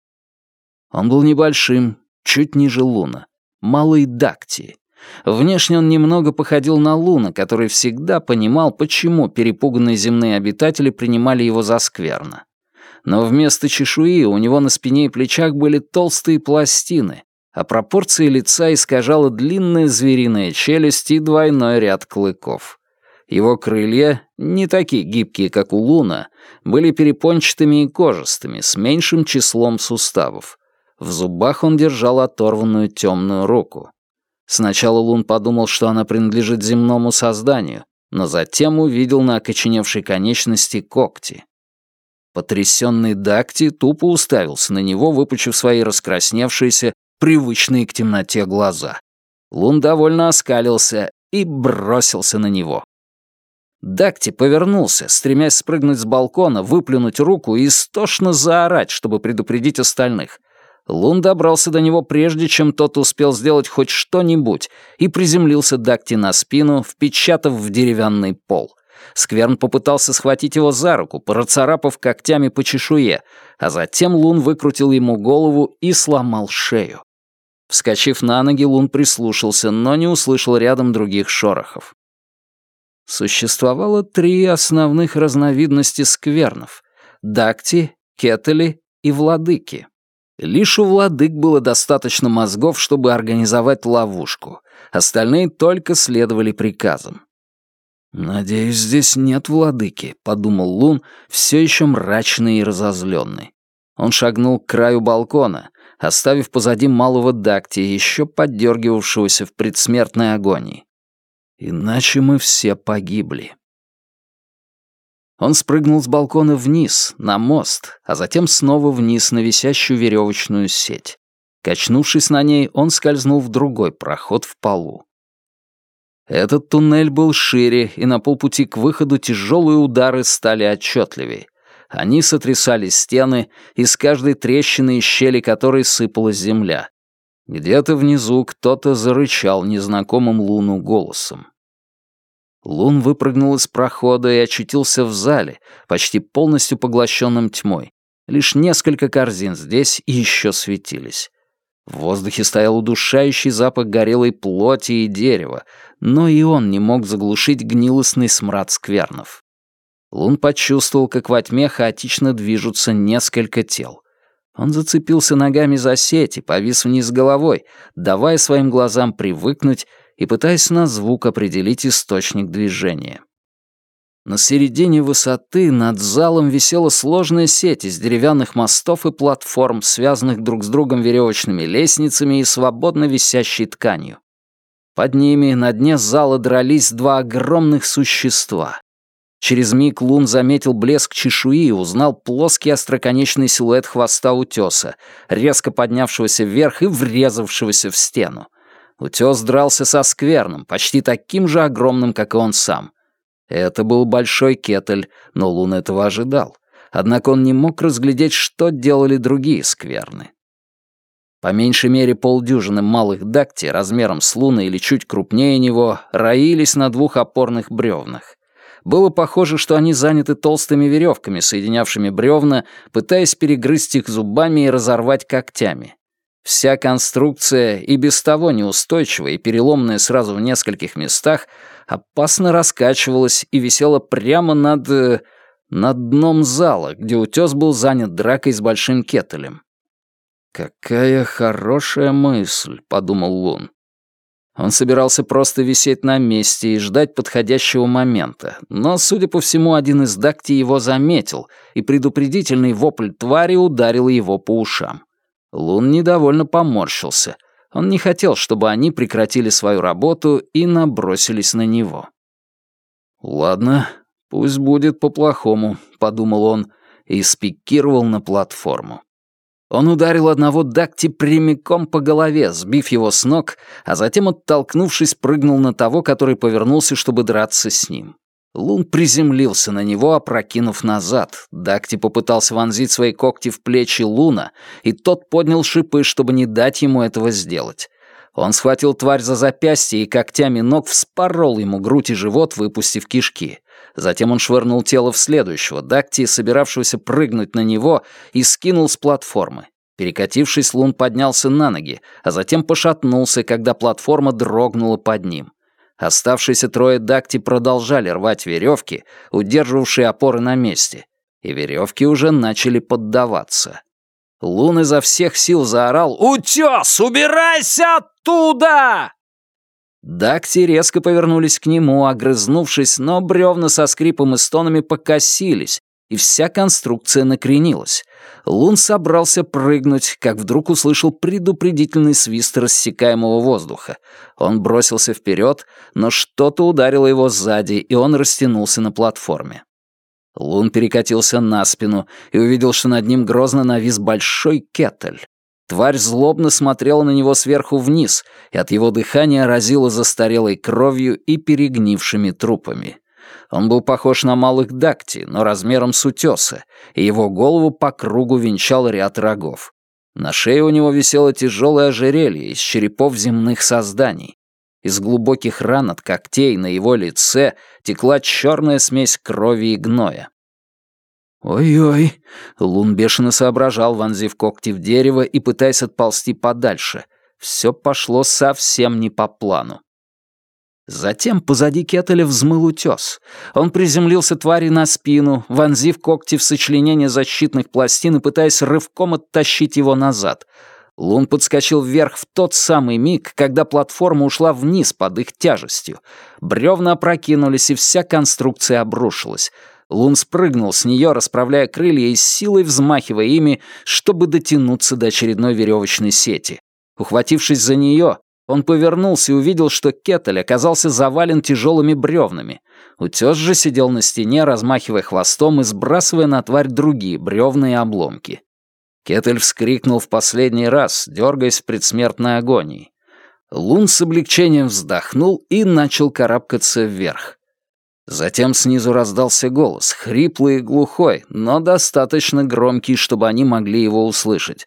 Он был небольшим, чуть ниже Луна, малой Дакти. Внешне он немного походил на Луна, который всегда понимал, почему перепуганные земные обитатели принимали его за скверна. Но вместо чешуи у него на спине и плечах были толстые пластины, а пропорции лица искажала длинная звериная челюсть и двойной ряд клыков. Его крылья, не такие гибкие, как у Луна, были перепончатыми и кожистыми, с меньшим числом суставов. В зубах он держал оторванную темную руку. Сначала Лун подумал, что она принадлежит земному созданию, но затем увидел на окоченевшей конечности когти. Потрясенный Дакти тупо уставился на него, выпучив свои раскрасневшиеся, привычные к темноте глаза. Лун довольно оскалился и бросился на него. Дакти повернулся, стремясь спрыгнуть с балкона, выплюнуть руку и истошно заорать, чтобы предупредить остальных. Лун добрался до него прежде, чем тот успел сделать хоть что-нибудь, и приземлился Дакти на спину, впечатав в деревянный пол. Скверн попытался схватить его за руку, процарапав когтями по чешуе, а затем Лун выкрутил ему голову и сломал шею. Вскочив на ноги, Лун прислушался, но не услышал рядом других шорохов. Существовало три основных разновидности сквернов — Дакти, Кетели и Владыки. Лишь у владык было достаточно мозгов, чтобы организовать ловушку. Остальные только следовали приказам. «Надеюсь, здесь нет владыки», — подумал Лун, все еще мрачный и разозленный. Он шагнул к краю балкона, оставив позади малого Дакти, еще поддергивавшегося в предсмертной агонии. «Иначе мы все погибли». Он спрыгнул с балкона вниз, на мост, а затем снова вниз на висящую веревочную сеть. Качнувшись на ней, он скользнул в другой проход в полу. Этот туннель был шире, и на полпути к выходу тяжелые удары стали отчетливее. Они сотрясали стены, из каждой трещины и щели которой сыпалась земля. Где-то внизу кто-то зарычал незнакомым Луну голосом. Лун выпрыгнул из прохода и очутился в зале, почти полностью поглощенном тьмой. Лишь несколько корзин здесь еще светились. В воздухе стоял удушающий запах горелой плоти и дерева, но и он не мог заглушить гнилостный смрад сквернов. Лун почувствовал, как во тьме хаотично движутся несколько тел. Он зацепился ногами за сеть и повис вниз головой, давая своим глазам привыкнуть и пытаясь на звук определить источник движения. На середине высоты над залом висела сложная сеть из деревянных мостов и платформ, связанных друг с другом веревочными лестницами и свободно висящей тканью. Под ними на дне зала дрались два огромных существа. Через миг Лун заметил блеск чешуи и узнал плоский остроконечный силуэт хвоста утёса, резко поднявшегося вверх и врезавшегося в стену. Утёс дрался со скверным, почти таким же огромным, как и он сам. Это был большой кетель, но Лун этого ожидал. Однако он не мог разглядеть, что делали другие скверны. По меньшей мере полдюжины малых дакти, размером с Луна или чуть крупнее него, роились на двух опорных бревнах. Было похоже, что они заняты толстыми веревками, соединявшими бревна, пытаясь перегрызть их зубами и разорвать когтями. Вся конструкция, и без того неустойчивая и переломная сразу в нескольких местах, опасно раскачивалась и висела прямо над... над дном зала, где утёс был занят дракой с большим кетелем. «Какая хорошая мысль», — подумал Лун. Он собирался просто висеть на месте и ждать подходящего момента, но, судя по всему, один из дакти его заметил, и предупредительный вопль твари ударил его по ушам. Лун недовольно поморщился. Он не хотел, чтобы они прекратили свою работу и набросились на него. «Ладно, пусть будет по-плохому», — подумал он, и спикировал на платформу. Он ударил одного дакти прямиком по голове, сбив его с ног, а затем, оттолкнувшись, прыгнул на того, который повернулся, чтобы драться с ним. Лун приземлился на него, опрокинув назад. Дакти попытался вонзить свои когти в плечи Луна, и тот поднял шипы, чтобы не дать ему этого сделать. Он схватил тварь за запястье и когтями ног вспорол ему грудь и живот, выпустив кишки. Затем он швырнул тело в следующего дакти, собиравшегося прыгнуть на него, и скинул с платформы. Перекатившись, Лун поднялся на ноги, а затем пошатнулся, когда платформа дрогнула под ним. Оставшиеся трое дакти продолжали рвать веревки, удерживавшие опоры на месте, и веревки уже начали поддаваться. Лун изо всех сил заорал: «Утёс, убирайся оттуда!» Дакти резко повернулись к нему, огрызнувшись, но бревна со скрипом и стонами покосились, и вся конструкция накренилась. Лун собрался прыгнуть, как вдруг услышал предупредительный свист рассекаемого воздуха. Он бросился вперед, но что-то ударило его сзади, и он растянулся на платформе. Лун перекатился на спину и увидел, что над ним грозно навис большой кетель. Тварь злобно смотрела на него сверху вниз, и от его дыхания разило застарелой кровью и перегнившими трупами. Он был похож на малых дакти, но размером с утёса, и его голову по кругу венчал ряд рогов. На шее у него висело тяжелое ожерелье из черепов земных созданий. Из глубоких ран от когтей на его лице текла черная смесь крови и гноя. «Ой-ой!» — Лун бешено соображал, вонзив когти в дерево и пытаясь отползти подальше. Все пошло совсем не по плану. Затем позади кетеля взмыл утёс. Он приземлился твари на спину, вонзив когти в сочленение защитных пластин и пытаясь рывком оттащить его назад. Лун подскочил вверх в тот самый миг, когда платформа ушла вниз под их тяжестью. Бревна опрокинулись, и вся конструкция обрушилась. Лун спрыгнул с нее, расправляя крылья и с силой взмахивая ими, чтобы дотянуться до очередной веревочной сети. Ухватившись за нее, он повернулся и увидел, что кетель оказался завален тяжелыми бревнами. Утес же сидел на стене, размахивая хвостом и сбрасывая на тварь другие бревна и обломки. Кетель вскрикнул в последний раз, дергаясь в предсмертной агонии. Лун с облегчением вздохнул и начал карабкаться вверх. Затем снизу раздался голос, хриплый и глухой, но достаточно громкий, чтобы они могли его услышать.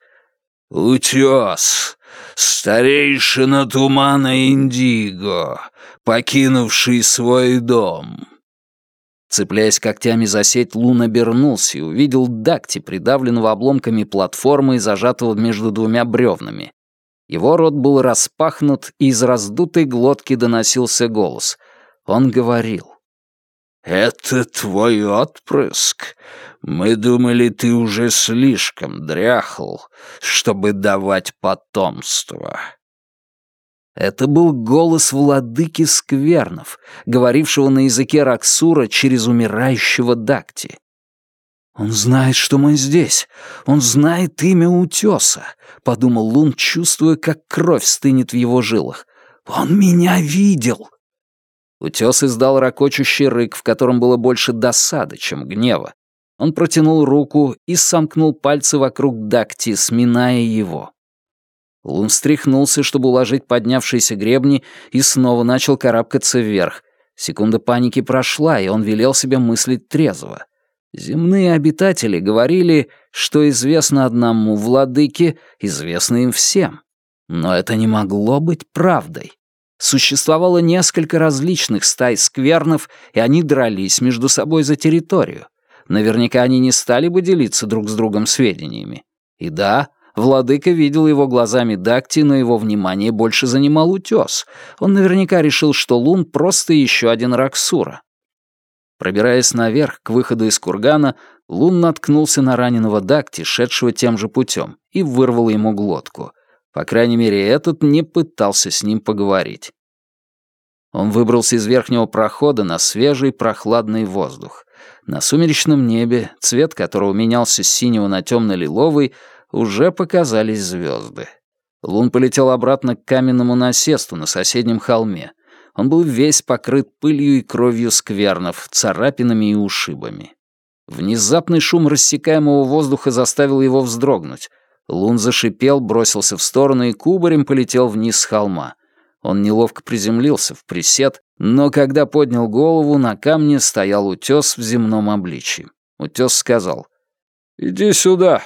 «Утес, старейшина тумана Индиго, покинувший свой дом». Цепляясь когтями за сеть, Лун обернулся и увидел дакти, придавленного обломками платформы и зажатого между двумя бревнами. Его рот был распахнут, и из раздутой глотки доносился голос. Он говорил. «Это твой отпрыск? Мы думали, ты уже слишком дряхл, чтобы давать потомство». Это был голос владыки сквернов, говорившего на языке Раксура через умирающего Дакти. «Он знает, что мы здесь. Он знает имя утёса», — подумал Лун, чувствуя, как кровь стынет в его жилах. «Он меня видел!» Утёс издал ракочущий рык, в котором было больше досады, чем гнева. Он протянул руку и сомкнул пальцы вокруг Дакти, сминая его. Лун встряхнулся, чтобы уложить поднявшиеся гребни, и снова начал карабкаться вверх. Секунда паники прошла, и он велел себе мыслить трезво. Земные обитатели говорили, что известно одному владыке, известно им всем. Но это не могло быть правдой. Существовало несколько различных стай сквернов, и они дрались между собой за территорию. Наверняка они не стали бы делиться друг с другом сведениями. И да, владыка видел его глазами Дакти, но его внимание больше занимал утёс. Он наверняка решил, что Лун просто еще один Раксура. Пробираясь наверх, к выходу из кургана, Лун наткнулся на раненого Дакти, шедшего тем же путем, и вырвал ему глотку. По крайней мере, этот не пытался с ним поговорить. Он выбрался из верхнего прохода на свежий прохладный воздух. На сумеречном небе, цвет которого менялся с синего на темно-лиловый, уже показались звезды. Лун полетел обратно к каменному насесту на соседнем холме. Он был весь покрыт пылью и кровью сквернов, царапинами и ушибами. Внезапный шум рассекаемого воздуха заставил его вздрогнуть. Лун зашипел, бросился в сторону и кубарем полетел вниз с холма. Он неловко приземлился в присед, но когда поднял голову, на камне стоял утёс в земном обличье. Утёс сказал: «Иди сюда».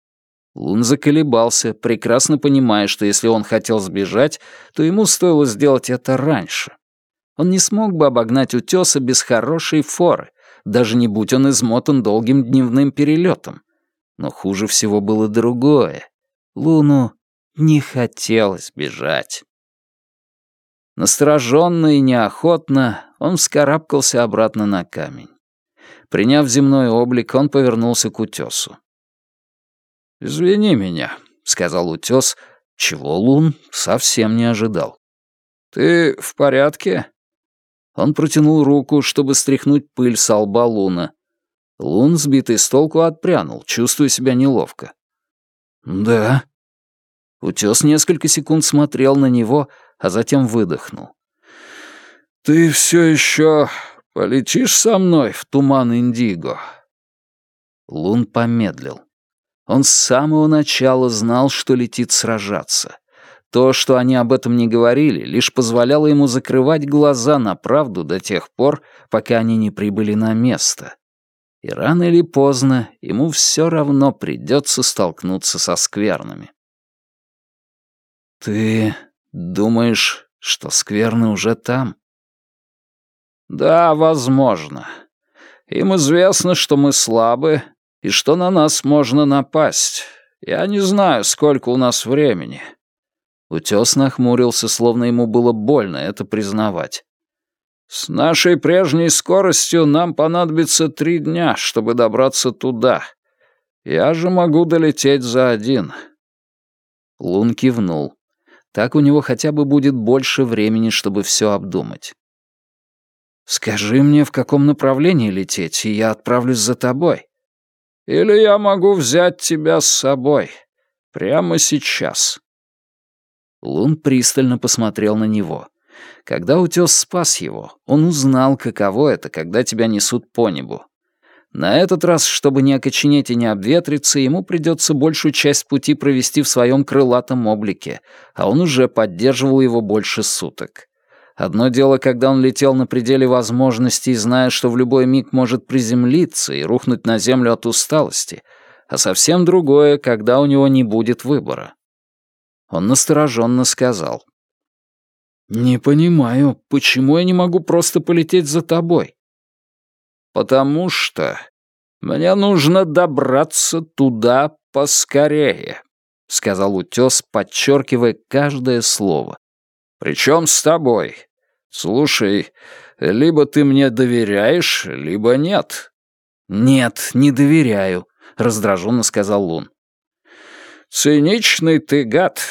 Лун заколебался, прекрасно понимая, что если он хотел сбежать, то ему стоило сделать это раньше. Он не смог бы обогнать утёса без хорошей форы, даже не будь он измотан долгим дневным перелетом. Но хуже всего было другое. Луну не хотелось бежать. Настороженно и неохотно он вскарабкался обратно на камень. Приняв земной облик, он повернулся к утёсу. «Извини меня», — сказал утёс, чего Лун совсем не ожидал. «Ты в порядке?» Он протянул руку, чтобы стряхнуть пыль со лба Луна. Лун, сбитый с толку, отпрянул, чувствуя себя неловко. «Да». Утёс несколько секунд смотрел на него, а затем выдохнул. «Ты все еще полетишь со мной в туман Индиго?» Лун помедлил. Он с самого начала знал, что летит сражаться. То, что они об этом не говорили, лишь позволяло ему закрывать глаза на правду до тех пор, пока они не прибыли на место. И рано или поздно ему все равно придется столкнуться со сквернами. «Ты думаешь, что скверны уже там?» «Да, возможно. Им известно, что мы слабы, и что на нас можно напасть. Я не знаю, сколько у нас времени». Утёс нахмурился, словно ему было больно это признавать. «С нашей прежней скоростью нам понадобится три дня, чтобы добраться туда. Я же могу долететь за один». Лун кивнул. Так у него хотя бы будет больше времени, чтобы все обдумать. «Скажи мне, в каком направлении лететь, и я отправлюсь за тобой. Или я могу взять тебя с собой. Прямо сейчас». Лун пристально посмотрел на него. Когда утёс спас его, он узнал, каково это, когда тебя несут по небу. На этот раз, чтобы не окоченеть и не обветриться, ему придется большую часть пути провести в своем крылатом облике, а он уже поддерживал его больше суток. Одно дело, когда он летел на пределе возможностей, зная, что в любой миг может приземлиться и рухнуть на землю от усталости, а совсем другое, когда у него не будет выбора. Он настороженно сказал: «Не понимаю, почему я не могу просто полететь за тобой?» «Потому что мне нужно добраться туда поскорее», — сказал утёс, подчеркивая каждое слово. «Причем с тобой. Слушай, либо ты мне доверяешь, либо нет». «Нет, не доверяю», — раздраженно сказал Лун. «Циничный ты гад.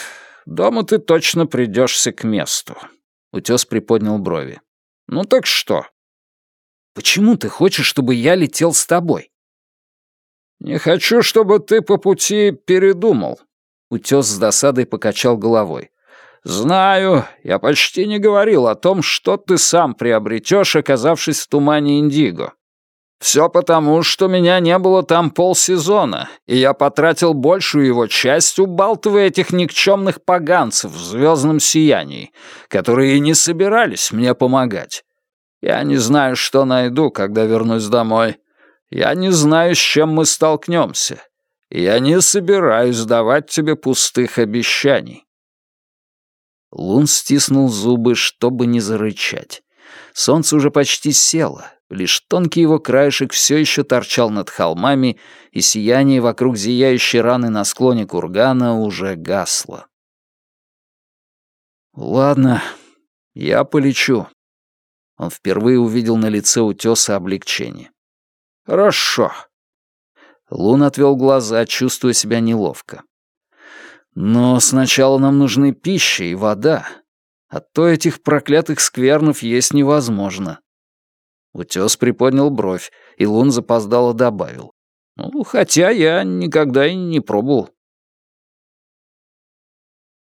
дома ты точно придёшься к месту». Утёс приподнял брови. «Ну так что?» «Почему ты хочешь, чтобы я летел с тобой?» «Не хочу, чтобы ты по пути передумал». Утёс с досадой покачал головой. «Знаю, я почти не говорил о том, что ты сам приобретёшь, оказавшись в тумане Индиго. Всё потому, что меня не было там полсезона, и я потратил большую его часть, убалтывая этих никчёмных поганцев в звёздном сиянии, которые и не собирались мне помогать. Я не знаю, что найду, когда вернусь домой. Я не знаю, с чем мы столкнёмся. И я не собираюсь давать тебе пустых обещаний». Лун стиснул зубы, чтобы не зарычать. Солнце уже почти село, лишь тонкий его краешек все еще торчал над холмами, и сияние вокруг зияющей раны на склоне кургана уже гасло. «Ладно, я полечу». Он впервые увидел на лице утёса облегчение. «Хорошо». Лун отвел глаза, чувствуя себя неловко. «Но сначала нам нужны пища и вода, а то этих проклятых сквернов есть невозможно». Утёс приподнял бровь, и Лун запоздало добавил. «Ну, хотя я никогда и не пробовал».